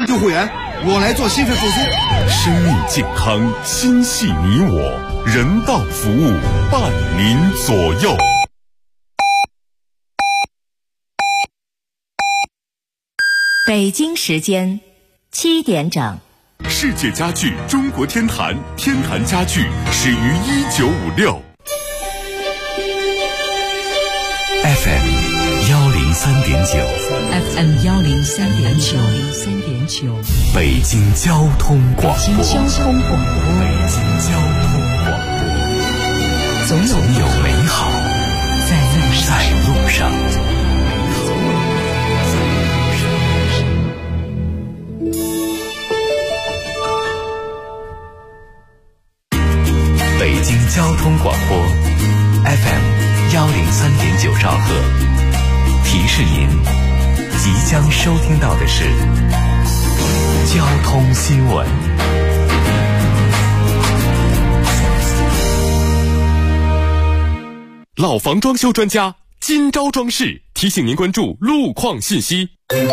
救护员，我来做心肺复苏。 生命健康，心系你我，人道服务伴您左右。 北京时间7点整。 世界家具中国天坛，天坛家具始于1956。FM 103.9，FM 103.9， 北京交通广播， 北京交通广播， 总有美好在路上。北京交通广播 FM 103.9兆赫，提示您即将收听到的是交通新闻。老房装修专家金招装饰提醒您关注路况信息。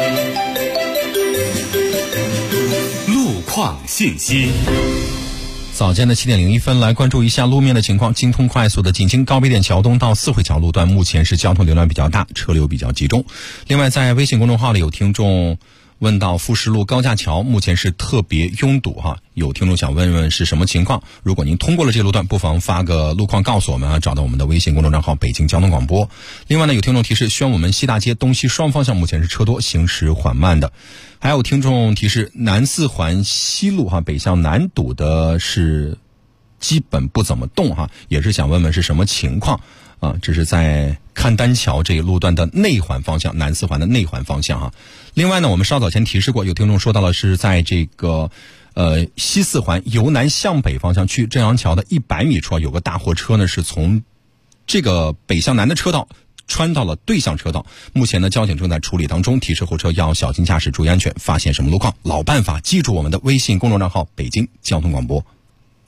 路况信息。 早间的7点01分，来关注一下路面的情况。京通快速的锦京高碑店桥东到四惠桥路段，目前是交通流量比较大，车流比较集中。另外，在微信公众号里有听众问到富士路高架桥目前是特别拥堵哈，有听众想问问是什么情况。如果您通过了这个路段，不妨发个路况告诉我们啊，找到我们的微信公众账号北京交通广播。另外呢，有听众提示宣武门西大街东西双方向目前是车多，行驶缓慢的。还有听众提示南四环西路哈，北向南堵的是基本不怎么动哈，也是想问问是什么情况啊？这是在看丹桥这一路段的内环方向，南四环的内环方向哈。另外呢，我们稍早前提示过，有听众说到了是在这个西四环由南向北方向去正阳桥的100米处有个大货车呢是从这个北向南的车道穿到了对向车道，目前呢交警正在处理当中，提示后车要小心驾驶，注意安全。发现什么路况，老办法，记住我们的微信公众账号北京交通广播。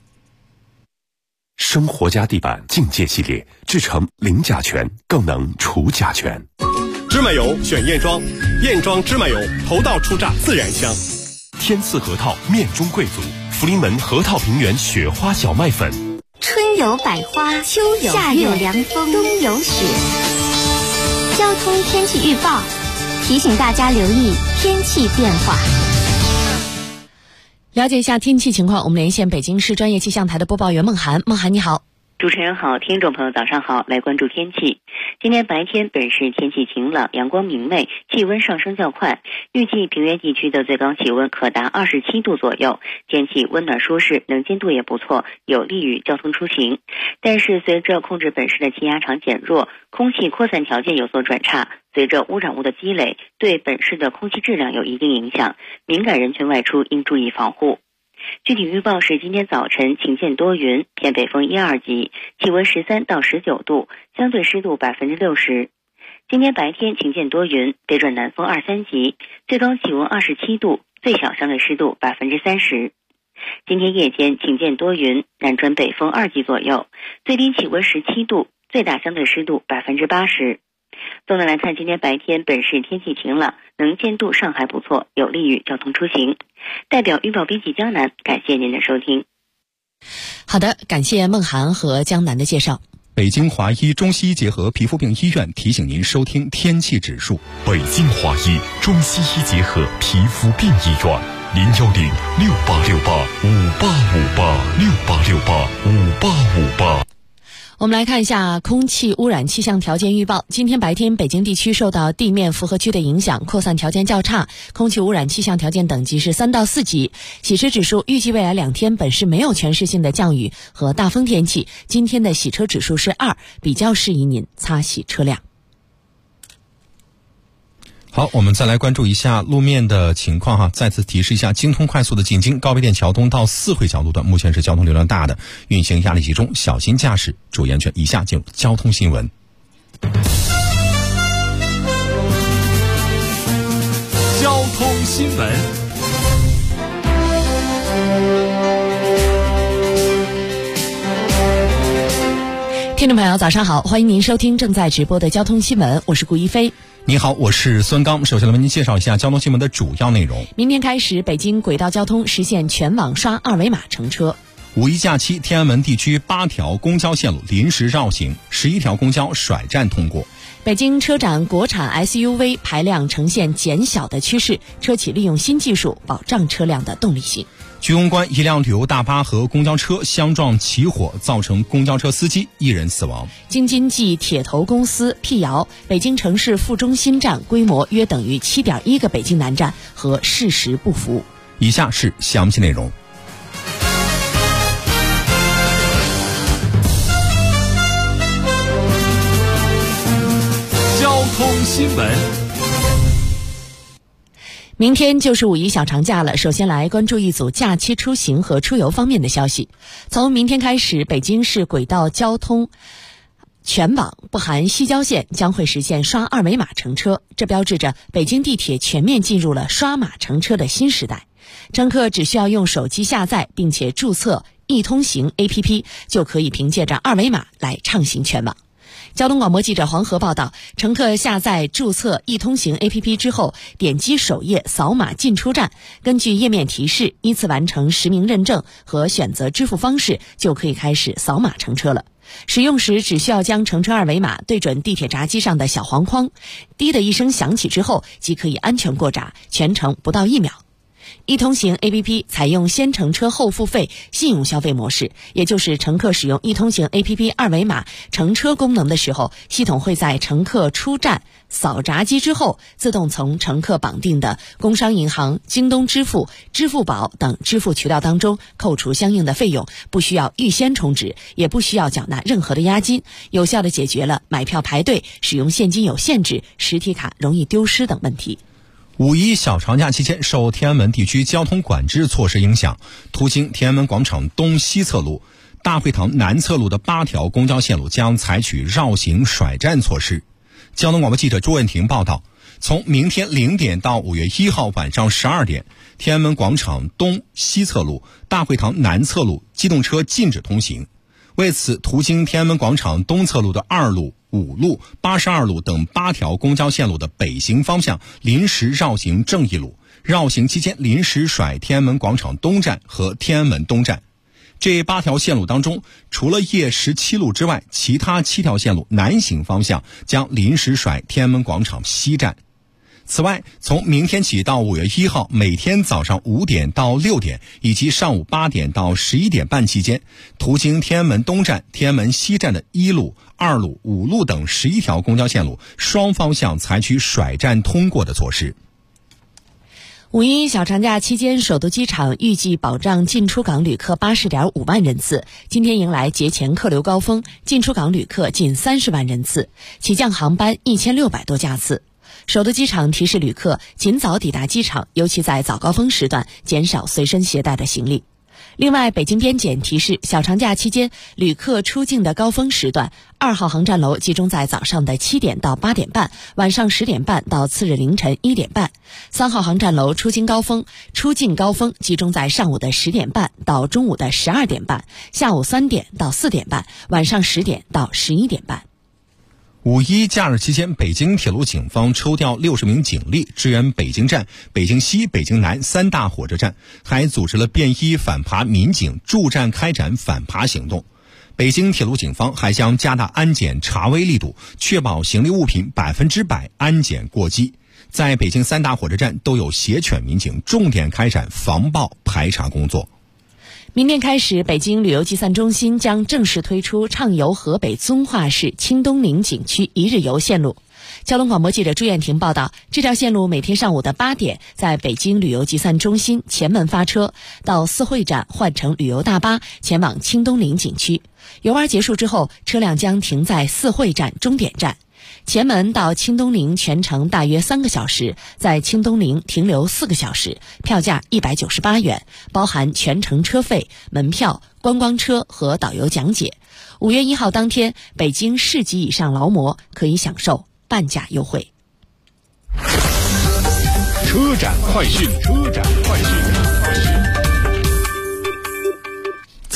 生活家地板境界系列，制成零甲醛，更能除甲醛。 芝麻油选燕庄，燕庄芝麻油头道出榨自然香。 天赐核桃面中贵族，福临门核桃平原雪花小麦粉。 春有百花，秋有夏有凉风，冬有雪。交通天气预报提醒大家留意天气变化。 了解一下天气情况，我们连线北京市专业气象台的播报员孟涵。孟涵你好。 主持人好，听众朋友早上好，来关注天气。今天白天本市天气晴朗，阳光明媚，气温上升较快，预计平原地区的最高气温可达27度左右，天气温暖舒适，能见度也不错，有利于交通出行。但是随着控制本市的气压场减弱，空气扩散条件有所转差，随着污染物的积累，对本市的空气质量有一定影响，敏感人群外出应注意防护。具体预报是今天早晨晴见多云，偏北风1、2级，气温13到19度，相对湿度60%。今天白天晴见多云，北转南风2、3级，最高气温27度，最小相对湿度30%。今天夜间晴见多云，南转北风2级左右，最低气温17度，最大相对湿度80%。总的来看，今天白天本市天气晴朗，能见度尚还不错，有利于交通出行。代表预报编辑江南，感谢您的收听。 好的，感谢孟涵和江南的介绍。 北京华医中西医结合皮肤病医院提醒您收听天气指数。 北京华医中西医结合皮肤病医院，010-6868-5858，6868-5858。 我们来看一下空气污染气象条件预报。今天白天北京地区受到地面复合区的影响，扩散条件较差，空气污染气象条件等级是3到4级。洗车指数预计未来2天本市没有全市性的降雨和大风天气，今天的洗车指数是2，比较适宜您擦洗车辆。 好，我们再来关注一下路面的情况哈。再次提示一下，京通快速的锦京高碑店桥东到四惠桥路段，目前是交通流量大的，运行压力集中，小心驾驶，注意安全。以下进入交通新闻。 交通新闻。 听众朋友早上好，欢迎您收听正在直播的交通新闻，我是顾一飞。 你好，我是孙刚。首先来为您介绍一下交通新闻的主要内容。 明天开始，北京轨道交通实现全网刷二维码乘车。 五一假期，天安门地区8条公交线路临时绕行，11条公交甩站通过。 北京车展国产 SUV 排量呈现减小的趋势，车企利用新技术保障车辆的动力性。 居庸关一辆旅游大巴和公交车相撞起火，造成公交车司机1人死亡。 京津冀铁头公司辟谣，北京城市副中心站规模约等于7.1个北京南站，和事实不符。 以下是详细内容。 交通新闻。 明天就是五一小长假了，首先来关注一组假期出行和出游方面的消息。从明天开始，北京市轨道交通全网不含西郊线将会实现刷二维码乘车，这标志着北京地铁全面进入了刷码乘车的新时代。乘客只需要用手机下载并且注册易通行 APP， 就可以凭借着二维码来畅行全网。交通广播记者黄河报道，乘客下载注册易通行 APP 之后，点击首页扫码进出站，根据页面提示依次完成实名认证和选择支付方式，就可以开始扫码乘车了。使用时只需要将乘车二维码对准地铁闸机上的小黄框，滴的一声响起之后，即可以安全过闸，全程不到1秒。易通行 APP 采用先乘车后付费信用消费模式，也就是乘客使用易通行 APP 二维码乘车功能的时候，系统会在乘客出站扫闸机之后，自动从乘客绑定的工商银行、京东支付、支付宝等支付渠道当中扣除相应的费用，不需要预先充值，也不需要缴纳任何的押金，有效地解决了买票排队、使用现金有限制、实体卡容易丢失等问题。 五一小长假期间，受天安门地区交通管制措施影响，途经天安门广场东西侧路、大会堂南侧路的8条公交线路将采取绕行甩站措施。交通广播记者朱文婷报道，从明天0点到5月1号晚上12点，天安门广场东西侧路、大会堂南侧路机动车禁止通行。为此，途经天安门广场东侧路的2路、5路、82路等8条公交线路的北行方向临时绕行正义路，绕行期间临时甩天安门广场东站和天安门东站。这8条线路当中，除了夜17路之外，其他7条线路南行方向将临时甩天安门广场西站。此外，从明天起到5月1号，每天早上5点到6点以及上午8点到11点半期间，途经天安门东站、天安门西站的1路、2路、5路等11条公交线路，双方向采取甩站通过的措施。 五一小长假期间，首都机场预计保障进出港旅客80.5万人次，今天迎来节前客流高峰，进出港旅客近30万人次，起降航班1600多架次。首都机场提示旅客尽早抵达机场，尤其在早高峰时段，减少随身携带的行李。另外，北京边检提示，小长假期间旅客出境的高峰时段，2号航站楼集中在早上的7点到8点半，晚上10点半到次日凌晨1点半；3号航站楼出境高峰集中在上午的10点半到中午的12点半，下午3点到4点半，晚上10点到11点半。 五一假日期间，北京铁路警方抽调60名警力支援北京站、北京西、北京南3大火车站，还组织了便衣反扒民警驻站开展反扒行动。北京铁路警方还将加大安检查微力度，确保行李物品100%安检过机。在北京3大火车站都有协犬民警重点开展防暴排查工作。 明天开始，北京旅游集散中心将正式推出畅游河北遵化市清东陵景区1日游线路。交通广播记者朱艳婷报道，这条线路每天上午的8点在北京旅游集散中心前门发车，到四惠站换乘旅游大巴前往清东陵景区。游玩结束之后，车辆将停在四惠站终点站。前门到清东陵全程大约3个小时，在清东陵停留4个小时，票价198元，包含全程车费、门票、观光车和导游讲解。5月1号当天，北京市级以上劳模可以享受半价优惠。 车展快讯。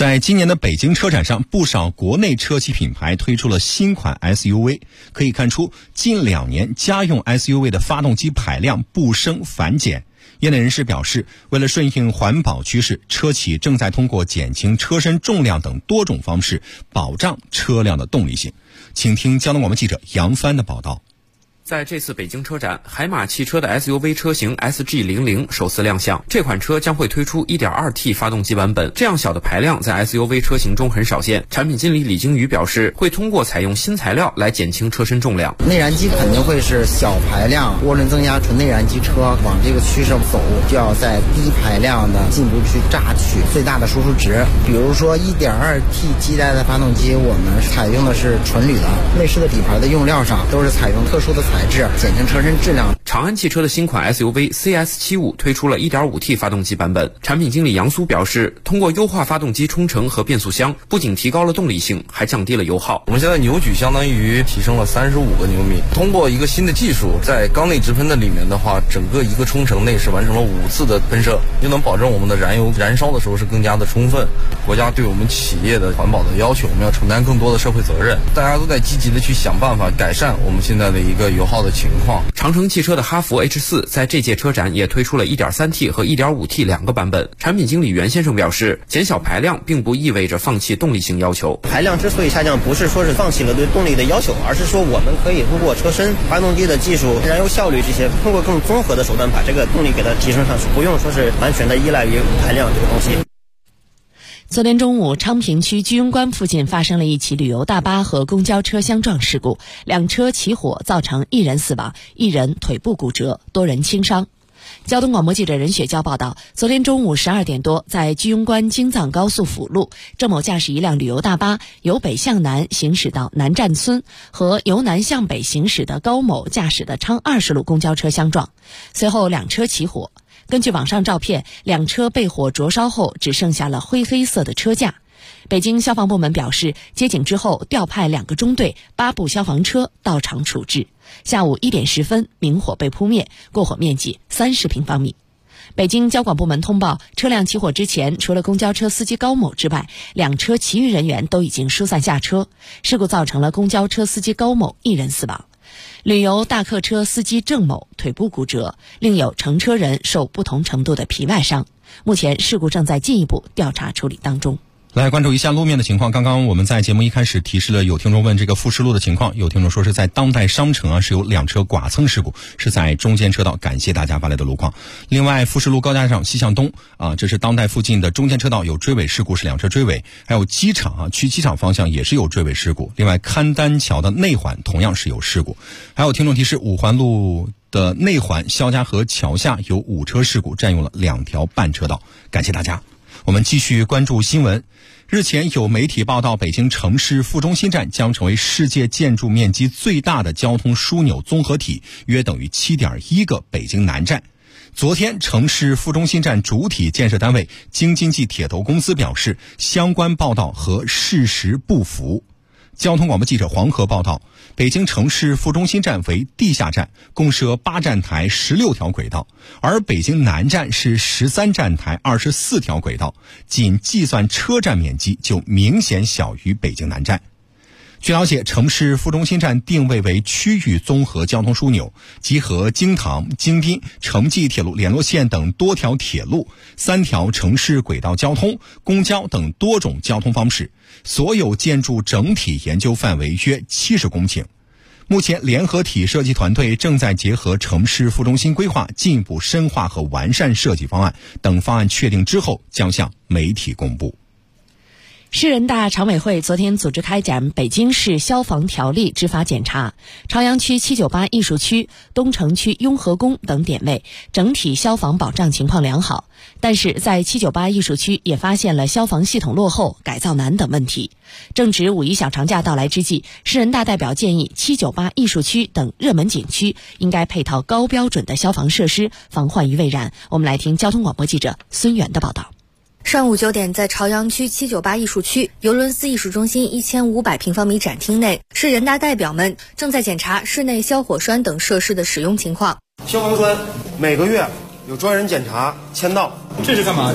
在今年的北京车展上，不少国内车企品牌推出了新款 SUV， 可以看出近2年家用 SUV 的发动机排量不升反减。业内人士表示，为了顺应环保趋势，车企正在通过减轻车身重量等多种方式保障车辆的动力性。请听交通广播记者杨帆的报道。 在这次北京车展，海马汽车的 SUV 车型 SG00 首次亮相。这款车将会推出 1.2T 发动机版本，这样小的排量在 SUV 车型中很少见。产品经理李京宇表示，会通过采用新材料来减轻车身重量。 内燃机肯定会是小排量涡轮增压纯内燃机车，往这个趋势走，就要在低排量的进一步去榨取最大的输出值。比如说 1.2T 基带的发动机，我们采用的是纯铝的，内饰的底盘的用料上都是采用特殊的材质，减轻车身质量。 长安汽车的新款 SUV CS75 推出了 1.5T 发动机版本。产品经理杨苏表示，通过优化发动机冲程和变速箱，不仅提高了动力性，还降低了油耗。 我们现在扭矩相当于提升了35个牛米。通过一个新的技术，在缸内直喷的里面的话，整个一个冲程内是完成了5次的喷射，就能保证我们的燃油燃烧的时候是更加的充分。国家对我们企业的环保的要求，我们要承担更多的社会责任。大家都在积极的去想办法改善我们现在的一个油耗的情况。 长城汽车的哈弗 H4 在这届车展也推出了 1.3T 和 1.5T 2个版本。产品经理袁先生表示，减小排量并不意味着放弃动力性要求。 排量之所以下降，不是说是放弃了对动力的要求，而是说我们可以通过车身、发动机的技术、燃油效率这些，通过更综合的手段把这个动力给它提升上去，不用说是完全的依赖于排量这个东西。 昨天中午，昌平区居庸关附近发生了一起旅游大巴和公交车相撞事故，2车起火，造成1人死亡，1人腿部骨折，多人轻伤。交通广播记者任雪娇报道，昨天中午12点多，在居庸关京藏高速辅路，郑某驾驶一辆旅游大巴由北向南行驶到南站村，和由南向北行驶的高某驾驶的昌20路公交车相撞，随后2车起火。根据网上照片，2车被火灼烧后只剩下了灰黑色的车架。北京消防部门表示，接警之后调派2个中队8部消防车到场处置。下午1点10分，明火被扑灭，过火面积30平方米。北京交管部门通报，车辆起火之前，除了公交车司机高某之外，2车其余人员都已经疏散下车。事故造成了公交车司机高某1人死亡。旅游大客车司机郑某腿部骨折，另有乘车人受不同程度的皮外伤。目前事故正在进一步调查处理当中。 来关注一下路面的情况。刚刚我们在节目一开始提示了，有听众问这个富士路的情况，有听众说是在当代商城是有2车剐蹭事故，是在中间车道，感谢大家发来的路况。另外，富士路高架上西向东这是当代附近的中间车道有追尾事故，是2车追尾。还有机场去机场方向也是有追尾事故。另外，勘丹桥的内环同样是有事故。还有听众提示，五环路的内环肖家河桥下有5车事故，占用了2条半车道，感谢大家。我们继续关注新闻。日前有媒体报道，北京城市副中心站将成为世界建筑面积最大的交通枢纽综合体，约等于 7.1 个北京南站。昨天，城市副中心站主体建设单位京津冀铁头公司表示，相关报道和事实不符。交通广播记者黄河报道，北京城市副中心站为地下站，共设8站台16条轨道，而北京南站是13站台24条轨道，仅计算车站面积就明显小于北京南站。据了解，城市副中心站定位为区域综合交通枢纽，集合京唐、京滨、城际铁路联络线等多条铁路、3条城市轨道交通、公交等多种交通方式，所有建筑整体研究范围约70公顷。目前，联合体设计团队正在结合城市副中心规划，进一步深化和完善设计方案，等方案确定之后将向媒体公布。 市人大常委会昨天组织开展北京市消防条例执法检查，朝阳区798艺术区、东城区雍和宫等点位整体消防保障情况良好，但是在798艺术区也发现了消防系统落后、改造难等问题。正值5一小长假到来之际，市人大代表建议798艺术区等热门景区应该配套高标准的消防设施，防患于未然。我们来听交通广播记者孙源的报道。 上午9点，在朝阳区798艺术区尤伦斯艺术中心1500平方米展厅内，市人大代表们正在检查室内消火栓等设施的使用情况。 消防栓每个月有专人检查签到， 这是干嘛的？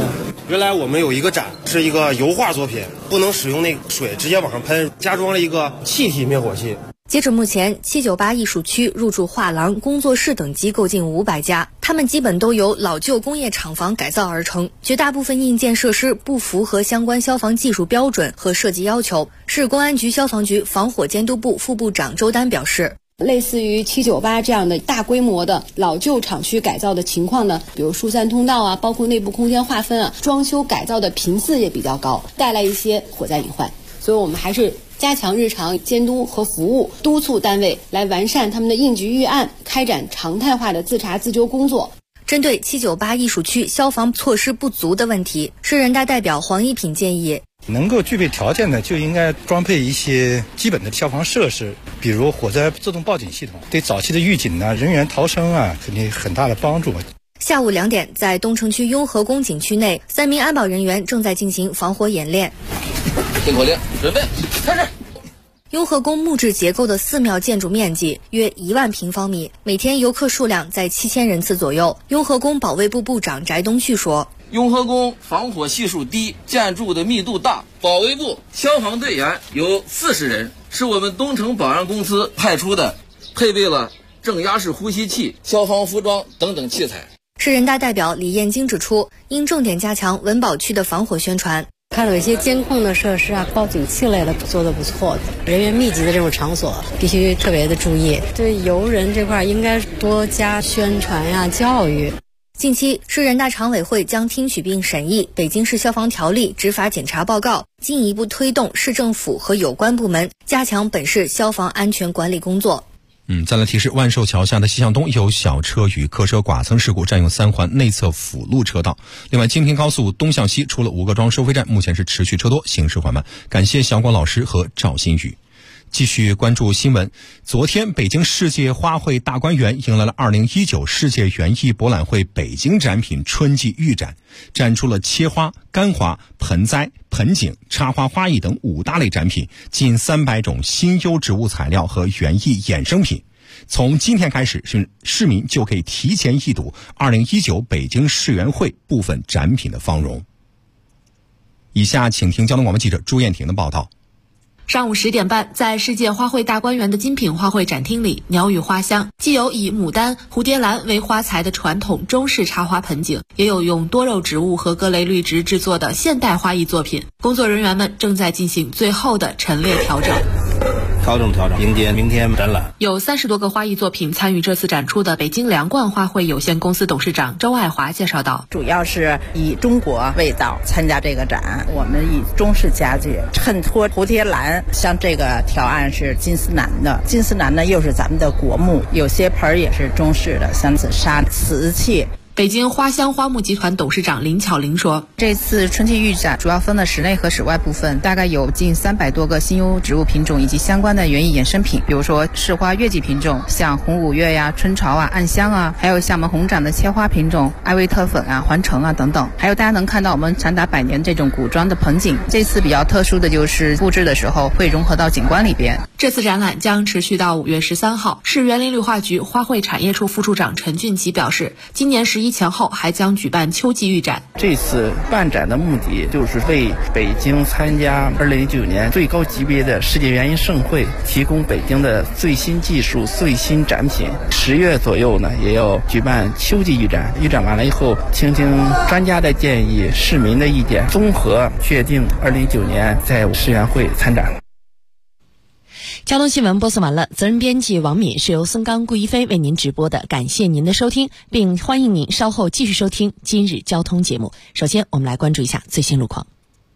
原来我们有一个展是一个油画作品，不能使用那水直接往上喷，加装了一个气体灭火器。 截止目前，798艺术区入驻画廊、工作室等机构近500家，它们基本都由老旧工业厂房改造而成，绝大部分硬件设施不符合相关消防技术标准和设计要求。市公安局消防局防火监督部副部长周丹表示， 类似于798这样的大规模的老旧厂区改造的情况呢，比如疏散通道啊，包括内部空间划分啊，装修改造的频次也比较高，带来一些火灾隐患。所以我们还是加强日常监督和服务，督促单位来完善他们的应急预案，开展常态化的自查自纠工作。 针对798艺术区消防措施不足的问题，市人大代表黄一品建议， 能够具备条件的就应该装配一些基本的消防设施，比如火灾自动报警系统，对早期的预警啊、人员逃生啊，肯定很大的帮助。 下午2点，在东城区雍和宫景区内，3名安保人员正在进行防火演练。 点火令，准备，开始。 雍和宫木质结构的寺庙建筑面积约1万平方米，每天游客数量在7000人次左右。雍和宫保卫部部长翟东旭说， 雍和宫防火系数低，建筑的密度大，保卫部消防队员有40人，是我们东城保安公司派出的，配备了正压式呼吸器、消防服装等等器材。 市人大代表李艳晶指出，应重点加强文保区的防火宣传。 看到有些监控的设施啊、报警器类的做得不错的，人员密集的这种场所必须特别的注意。对游人这块应该多加宣传呀、教育。 近期，市人大常委会将听取并审议《北京市消防条例》执法检查报告，进一步推动市政府和有关部门加强本市消防安全管理工作。 再来提示，万寿桥下的西向东有小车与客车剐蹭事故，占用3环内侧辅路车道。另外，京平高速东向西出了5个庄收费站，目前是持续车多，行驶缓慢。感谢小果老师和赵新宇。继续关注新闻。昨天，北京世界花卉大观园迎来了2019世界园艺博览会北京展品春季预展，展出了切花、干花、盆栽、盆景、插花花艺等5大类展品，近300种新优植物材料和园艺衍生品。从今天开始，市民就可以提前一睹2019北京世园会部分展品的芳容。以下请听交通广播记者朱艳婷的报道。 上午10点半，在世界花卉大观园的精品花卉展厅里，鸟语花香，既有以牡丹、蝴蝶兰为花材的传统中式插花盆景，也有用多肉植物和各类绿植制作的现代花艺作品。工作人员们正在进行最后的陈列调整， 迎接明天展览。 有30多个花艺作品参与这次展出的北京良冠花卉有限公司董事长周爱华介绍道， 主要是以中国味道参加这个展，我们以中式家具衬托蝴蝶兰，像这个条案是金丝楠的，金丝楠呢又是咱们的国木，有些盆也是中式的，像紫砂、瓷器。 北京花香花木集团董事长林巧玲说， 这次春季预展主要分了室内和室外部分，大概有近300多个新优植物品种以及相关的园艺衍生品，比如说市花月季品种，像红五月呀、春潮啊、暗香啊，还有像我们红掌的切花品种、艾薇特粉啊、环城啊等等，还有大家能看到我们长达100年这种古装的盆景。这次比较特殊的就是布置的时候会融合到景观里边。 这次展览将持续到5月13号。市园林绿化局花卉产业处副处长陈俊奇表示，今年11前后还将举办秋季预展。 这次办展的目的就是为北京参加2019年最高级别的世界园艺盛会提供北京的最新技术、最新展品。10月左右呢，也要举办秋季预展。预展完了以后，听听专家的建议、市民的意见，综合确定2019年在世园会参展。 交通新闻播送完了，责任编辑王敏，是由孙刚、顾一飞为您直播的，感谢您的收听，并欢迎您稍后继续收听今日交通节目。首先，我们来关注一下最新路况。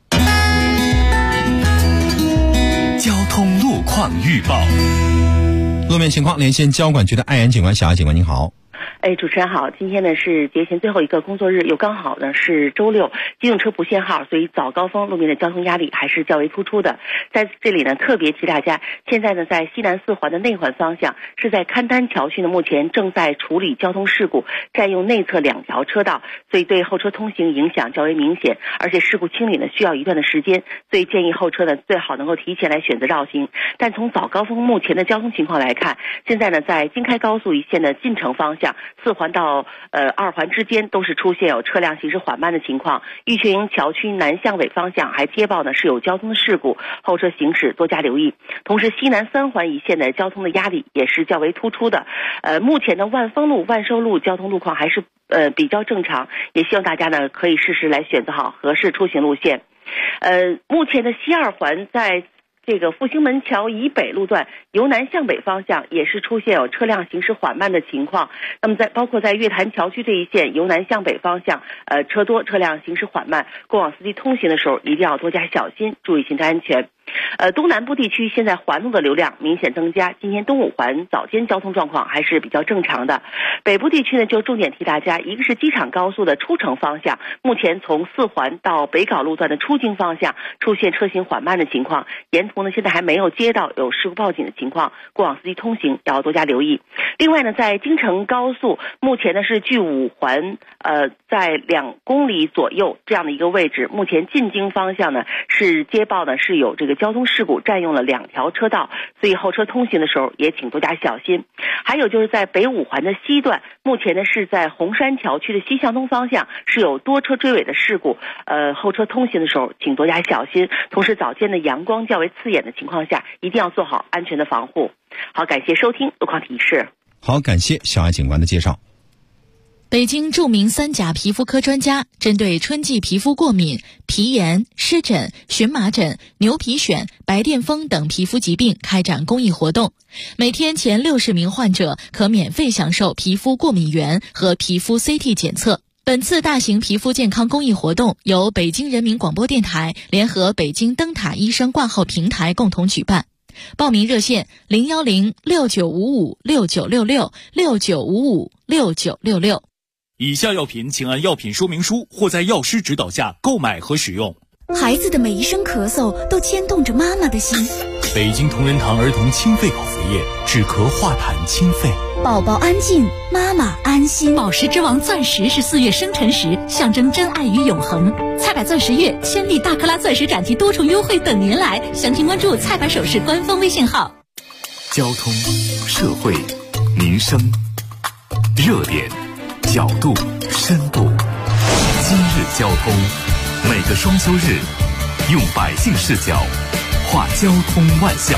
交通路况预报。 路面情况，连线交管局的艾岩警官，小艾警官您好。 主持人好，今天呢是节前最后一个工作日，又刚好呢是周六，机动车不限号，所以早高峰路面的交通压力还是较为突出的。在这里呢特别提大家，现在呢在西南4环的内环方向，是在勘丹桥区呢目前正在处理交通事故，占用内侧2条车道，所以对后车通行影响较为明显，而且事故清理呢需要一段的时间，所以建议后车呢最好能够提前来选择绕行。但从早高峰目前的交通情况来看，现在呢在京开高速一线的进城方向， 4环到2环之间都是出现有车辆行驶缓慢的情况。玉泉营桥区南向北方向还接报呢是有交通的事故，后车行驶多加留意。同时西南3环一线的交通的压力也是较为突出的。目前的万丰路、万寿路交通路况还是比较正常，也希望大家呢可以适时来选择好合适出行路线。目前的西2环在这个复兴门桥以北路段由南向北方向也是出现有车辆行驶缓慢的情况。那么包括在月坛桥区这一线由南向北方向车多，车辆行驶缓慢，过往司机通行的时候一定要多加小心，注意行车安全。东南部地区现在环路的流量明显增加，今天东5环早间交通状况还是比较正常的。北部地区呢，就重点提大家，一个是机场高速的出城方向，目前从4环到北碏路段的出京方向出现车行缓慢的情况，沿途呢现在还没有接到有事故报警的情况，过往司机通行要多加留意。另外呢，在京承高速目前呢是距5环在2公里左右这样的一个位置，目前进京方向呢是接报呢是有这个交通事故占用了2条车道，所以后车通行的时候也请多加小心。还有就是在北5环的西段，目前呢是在红山桥区的西向东方向是有多车追尾的事故，后车通行的时候请多加小心。同时早间的阳光较为刺眼的情况下，一定要做好安全的防护。好，感谢收听路况提示。 好，感谢小爱警官的介绍。 北京著名3甲皮肤科专家针对春季皮肤过敏、皮炎、湿疹、荨麻疹、牛皮癣、白癜风等皮肤疾病开展公益活动，每天前60名患者可免费享受皮肤过敏原和皮肤 CT 检测。本次大型皮肤健康公益活动由北京人民广播电台联合北京灯塔医生挂号平台共同举办。报名热线010-6955-6966，6955-6966。 以下药品请按药品说明书或在药师指导下购买和使用。 孩子的每一声咳嗽都牵动着妈妈的心。 北京同仁堂儿童清肺口服液，止咳化痰清肺。 宝宝安静，妈妈安心。 宝石之王钻石是4月生辰时，象征真爱与永恒。菜百钻石月千粒大克拉钻石展期多重优惠等您来，详情关注菜百首饰官方微信号。 交通、社会、民生、热点、角度、深度。今日交通，每个双休日，用百姓视角画交通万象。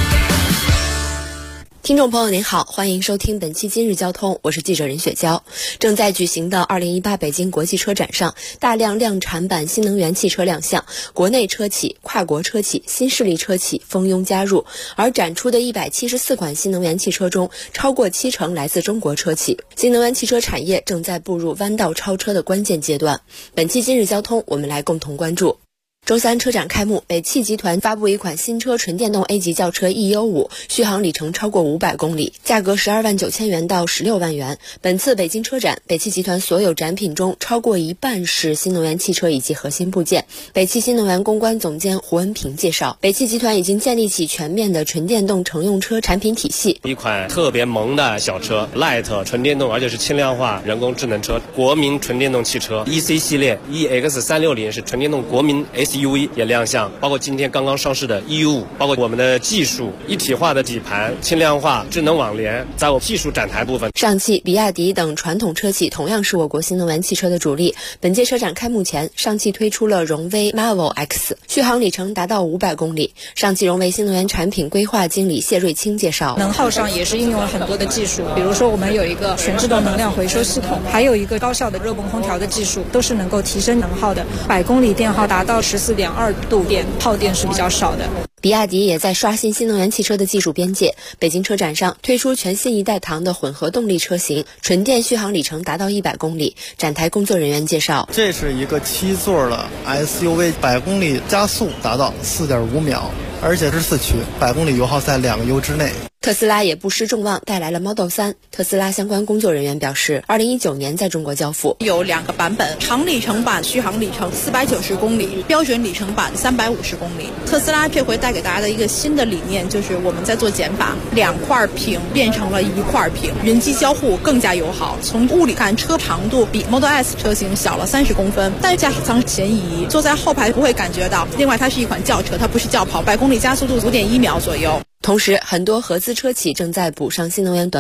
听众朋友您好，欢迎收听本期今日交通，我是记者任雪娇。正在举行的2018北京国际车展上，大量量产版新能源汽车亮相，国内车企、跨国车企、新势力车企蜂拥加入，而展出的174款新能源汽车中，超过70%来自中国车企。新能源汽车产业正在步入弯道超车的关键阶段。本期今日交通，我们来共同关注。周三车展开幕，北汽集团发布一款新车纯电动 A 级轿车 EU5， 续航里程超过500公里，价格12万9千元到16万元。本次北京车展，北汽集团所有展品中超过一半是新能源汽车以及核心部件。北汽新能源公关总监胡文平介绍，北汽集团已经建立起全面的纯电动乘用车产品体系。 一款特别萌的小车 Light 纯电动，而且是轻量化人工智能车，国民纯电动汽车 EC 系列 EX360 是纯电动国民 SUV 也亮相，包括今天刚刚上市的 EU5， 包括我们的技术一体化的底盘、轻量化、智能网联，在我技术展台部分， 上汽、比亚迪等传统车企同样是我国新能源汽车的主力。本届车展开幕前，上汽推出了荣威 Marvel X， 续航里程达到500公里。上汽荣威新能源产品规划经理谢瑞清介绍， 能耗上也是应用了很多的技术，比如说我们有一个全自动能量回收系统，还有一个高效的热泵空调的技术，都是能够提升能耗的。100公里电耗达到14.2度电，耗电是比较少的。 比亚迪也在刷新新能源汽车的技术边界。北京车展上推出全新一代唐的混合动力车型，纯电续航里程达到100公里。展台工作人员介绍， 这是一个7座的 SUV，100公里加速达到4.5秒，而且是4驱，100公里油耗在2个油之内。 特斯拉也不失众望，带来了 Model 3。特斯拉相关工作人员表示，2019年在中国交付。 有2个版本，长里程版续航里程490公里，标准里程版350公里。特斯拉这回带给大家的一个新的理念，就是我们在做减法，2块屏变成了1块屏，人机交互更加友好。从物理看，车长度比 Model S 车型小了30公分，但驾驶舱前移，坐在后排不会感觉到。另外，它是一款轿车，它不是轿跑，100公里加速度5.1秒左右。 同时，很多合资车企正在补上新能源短板。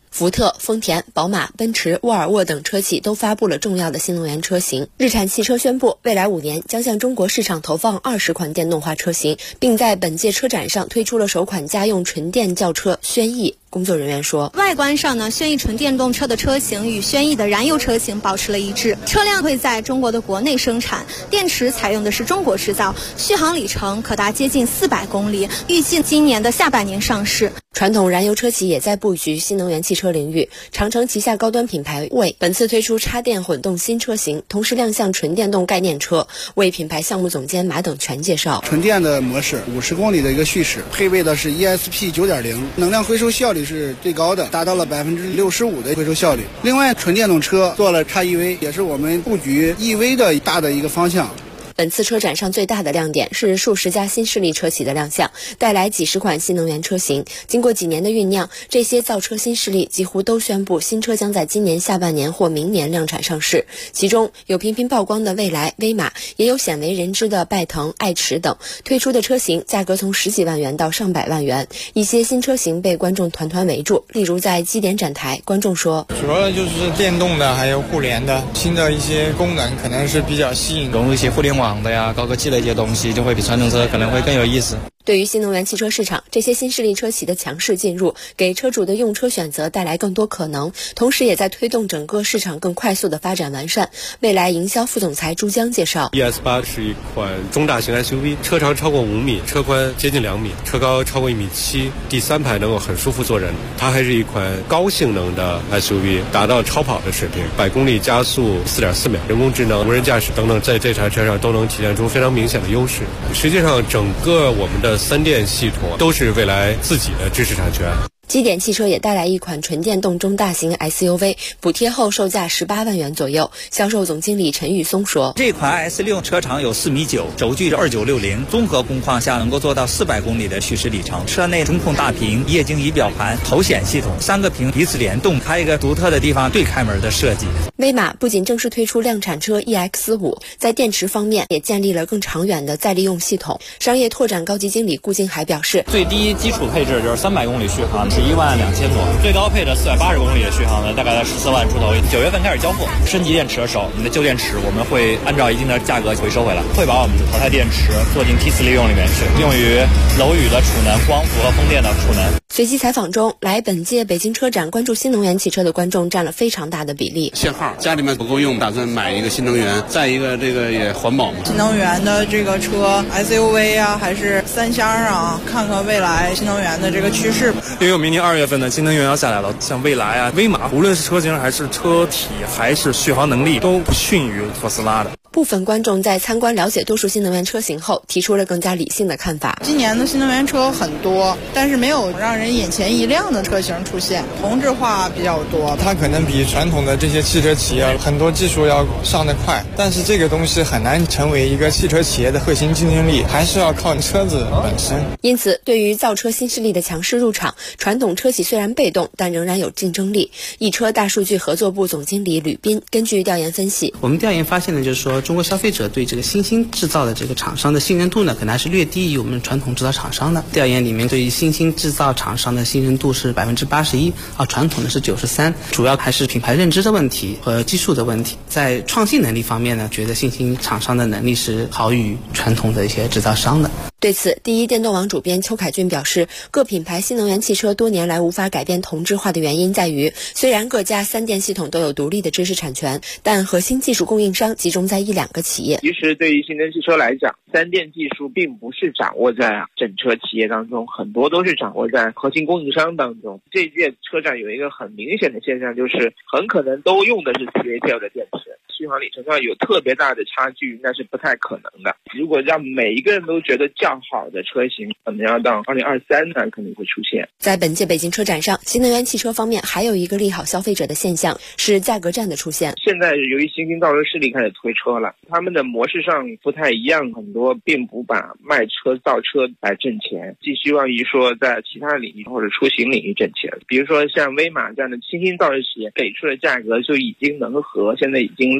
福特、丰田、宝马、奔驰、沃尔沃等车企都发布了重要的新能源车型。日产汽车宣布，未来5年将向中国市场投放20款电动化车型，并在本届车展上推出了首款家用纯电轿车轩逸。工作人员说， 外观上呢，轩逸纯电动车的车型与轩逸的燃油车型保持了一致，车辆会在中国的国内生产，电池采用的是中国制造，续航里程可达接近400公里，预计今年的下半年上市。 传统燃油车企也在布局新能源汽车领域，长城旗下高端品牌蔚本次推出插电混动新车型，同时亮相纯电动概念车。蔚品牌项目总监马等全介绍， 纯电的模式50公里的一个续驶，配备的是 ESP 9.0， 能量回收效率是最高的，达到了65%的回收效率。另外，纯电动车做了 XEV， 也是我们布局 EV 的大的一个方向。 本次车展上最大的亮点是数十家新势力车企的亮相，带来几十款新能源车型。经过几年的酝酿，这些造车新势力几乎都宣布新车将在今年下半年或明年量产上市。其中有频频曝光的蔚来、威马，也有鲜为人知的拜腾、爱驰等。推出的车型价格从10几万元到上百万元。一些新车型被观众团团围住，例如在基点展台，观众说， 主要就是电动的，还有互联的，新的一些功能可能是比较吸引， 融入一些互联网的呀，高科技的一些东西，就会比传统车可能会更有意思。 对于新能源汽车市场，这些新势力车企的强势进入，给车主的用车选择带来更多可能，同时也在推动整个市场更快速的发展完善。未来营销副总裁朱江介绍 ，ES8 是一款中大型 SUV， 车长超过5米，车宽接近2米，车高超过1.7米，第3排能够很舒服坐人。它还是一款高性能的 SUV， 达到超跑的水平，100公里加速4.4秒，人工智能、无人驾驶等等，在这台车上都能体现出非常明显的优势。实际上，整个我们的3电系统都是蔚来自己的知识产权。 基点汽车也带来一款纯电动中大型 SUV， 补贴后售价18万元左右。销售总经理陈玉松说， 这款 S6 车长有4.9米，轴距2960，综合工况下能够做到400公里的续驶里程。车内中控大屏、液晶仪表盘、头显系统，3个屏彼此联动，还有一个独特的地方对开门的设计。 威马不仅正式推出量产车 EX5， 在电池方面也建立了更长远的再利用系统。商业拓展高级经理顾静还表示， 最低基础配置就是300公里续航，12000多，最高配的480公里的续航呢，大概在14万出头。9月份开始交付，升级电池的时候，你的旧电池我们会按照一定的价格回收回来，会把我们的淘汰电池做进 T4利用里面去，用于楼宇的储能、光伏和风电的储能。 随机采访中，来本届北京车展关注新能源汽车的观众占了非常大的比例。 限号，家里面不够用，打算买一个新能源，再一个这个也环保嘛。 新能源的这个车 SUV 啊，还是3厢啊，看看未来新能源的这个趋势。 因为我明年2月份的新能源要下来了，像蔚来啊、威马，无论是车型还是车体还是续航能力，都不逊于特斯拉的。 部分观众在参观了解多数新能源车型后，提出了更加理性的看法。 今年的新能源车很多，但是没有让人眼前一亮的车型出现，同质化比较多。 它可能比传统的这些汽车企业很多技术要上得快，但是这个东西很难成为一个汽车企业的核心竞争力，还是要靠车子本身。 因此，对于造车新势力的强势入场，传统车企虽然被动，但仍然有竞争力。易车大数据合作部总经理吕斌根据调研分析， 我们调研发现呢，就是说中国消费者对这个新兴制造的这个厂商的信任度呢，可能还是略低于我们传统制造厂商的。调研里面对于新兴制造厂商的信任度是81%，传统的是93%，主要还是品牌认知的问题和技术的问题。在创新能力方面呢，觉得新兴厂商的能力是好于传统的一些制造商的。 对此，第一电动网主编邱凯军表示，各品牌新能源汽车多年来无法改变同质化的原因在于，虽然各家3电系统都有独立的知识产权，但核心技术供应商集中在1-2个企业。 其实对于新能源汽车来讲，3电技术并不是掌握在整车企业当中，很多都是掌握在核心供应商当中。这届车展有一个很明显的现象，就是很可能都用的是CATL 的电池，续航里程上有特别大的差距，那是不太可能的。如果让每一个人都觉得较好的车型，可能要到2023呢，可能会出现。 在本届北京车展上，新能源汽车方面还有一个利好消费者的现象，是价格战的出现。 现在由于新兴造车势力开始推车了，他们的模式上不太一样，很多并不把卖车造车来挣钱，寄希望于说在其他领域或者出行领域挣钱。比如说像威马这样的新兴造车企业给出的价格就已经能和现在已经量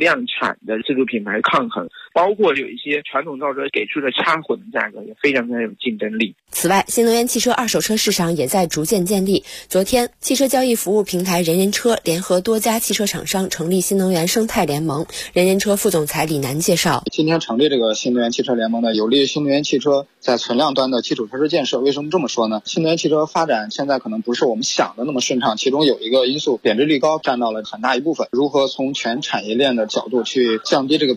量产的自主品牌抗衡，包括有一些传统造车给出的插混的价格也非常有竞争力。 此外，新能源汽车二手车市场也在逐渐建立。昨天，汽车交易服务平台人人车联合多家汽车厂商成立新能源生态联盟。人人车副总裁李楠介绍， 今天成立这个新能源汽车联盟呢，有利于新能源汽车在存量端的基础设施建设。为什么这么说呢？新能源汽车发展现在可能不是我们想的那么顺畅，其中有一个因素贬值率高占到了很大一部分。如何从全产业链的角度去降低这个